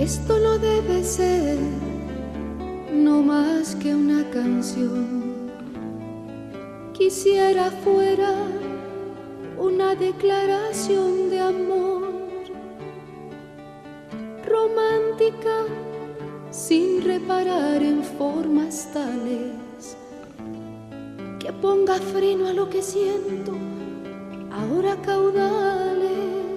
Esto no debe ser no más que una canción. Quisiera fuera una declaración de amor, romántica, sin reparar en formas tales que ponga freno a lo que siento ahora a caudales.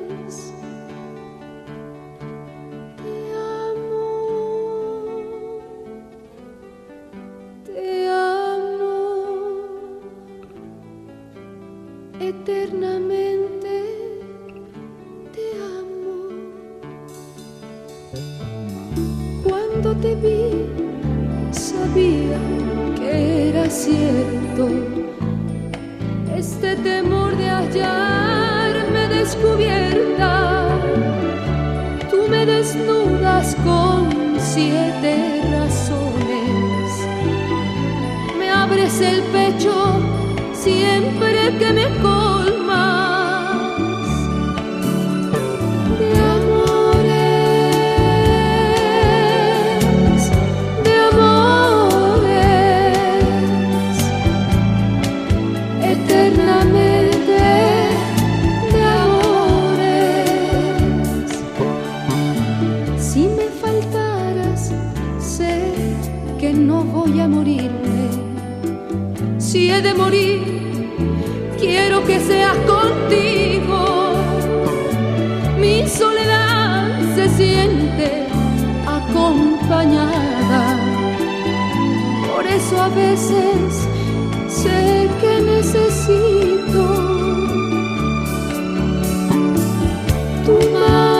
Eternamente te amo. Cuando te vi sabía que era cierto este temor de hallarme descubierta. Tú me desnudas con 7 razones, me abres el pecho siempre que me colmas de amores, de amores, eternamente de amores. Si me faltaras, sé que no voy a morirme. Si he de morir, quiero que seas contigo. Mi soledad se siente acompañada. Por eso a veces sé que necesito tu mano.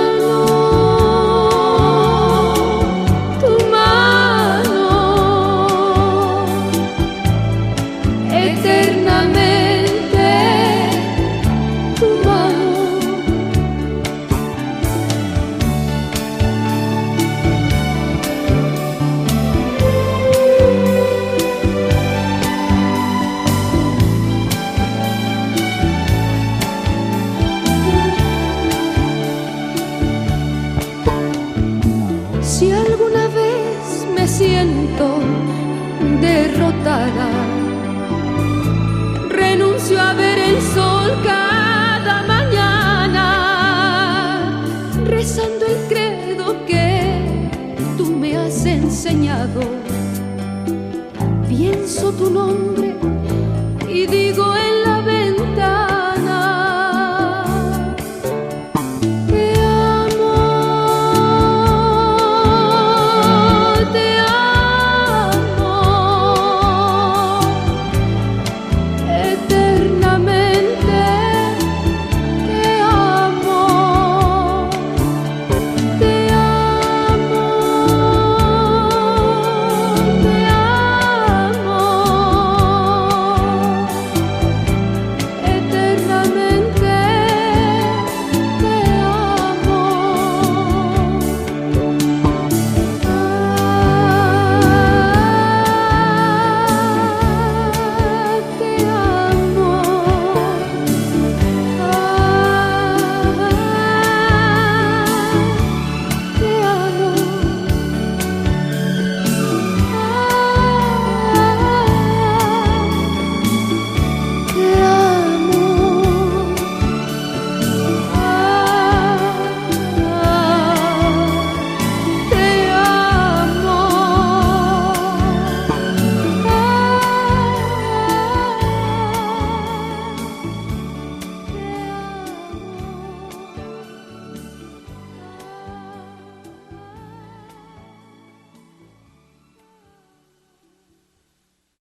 Si alguna vez me siento derrotada, renuncio a ver el sol cada mañana, rezando el credo que tú me has enseñado. Pienso tu nombre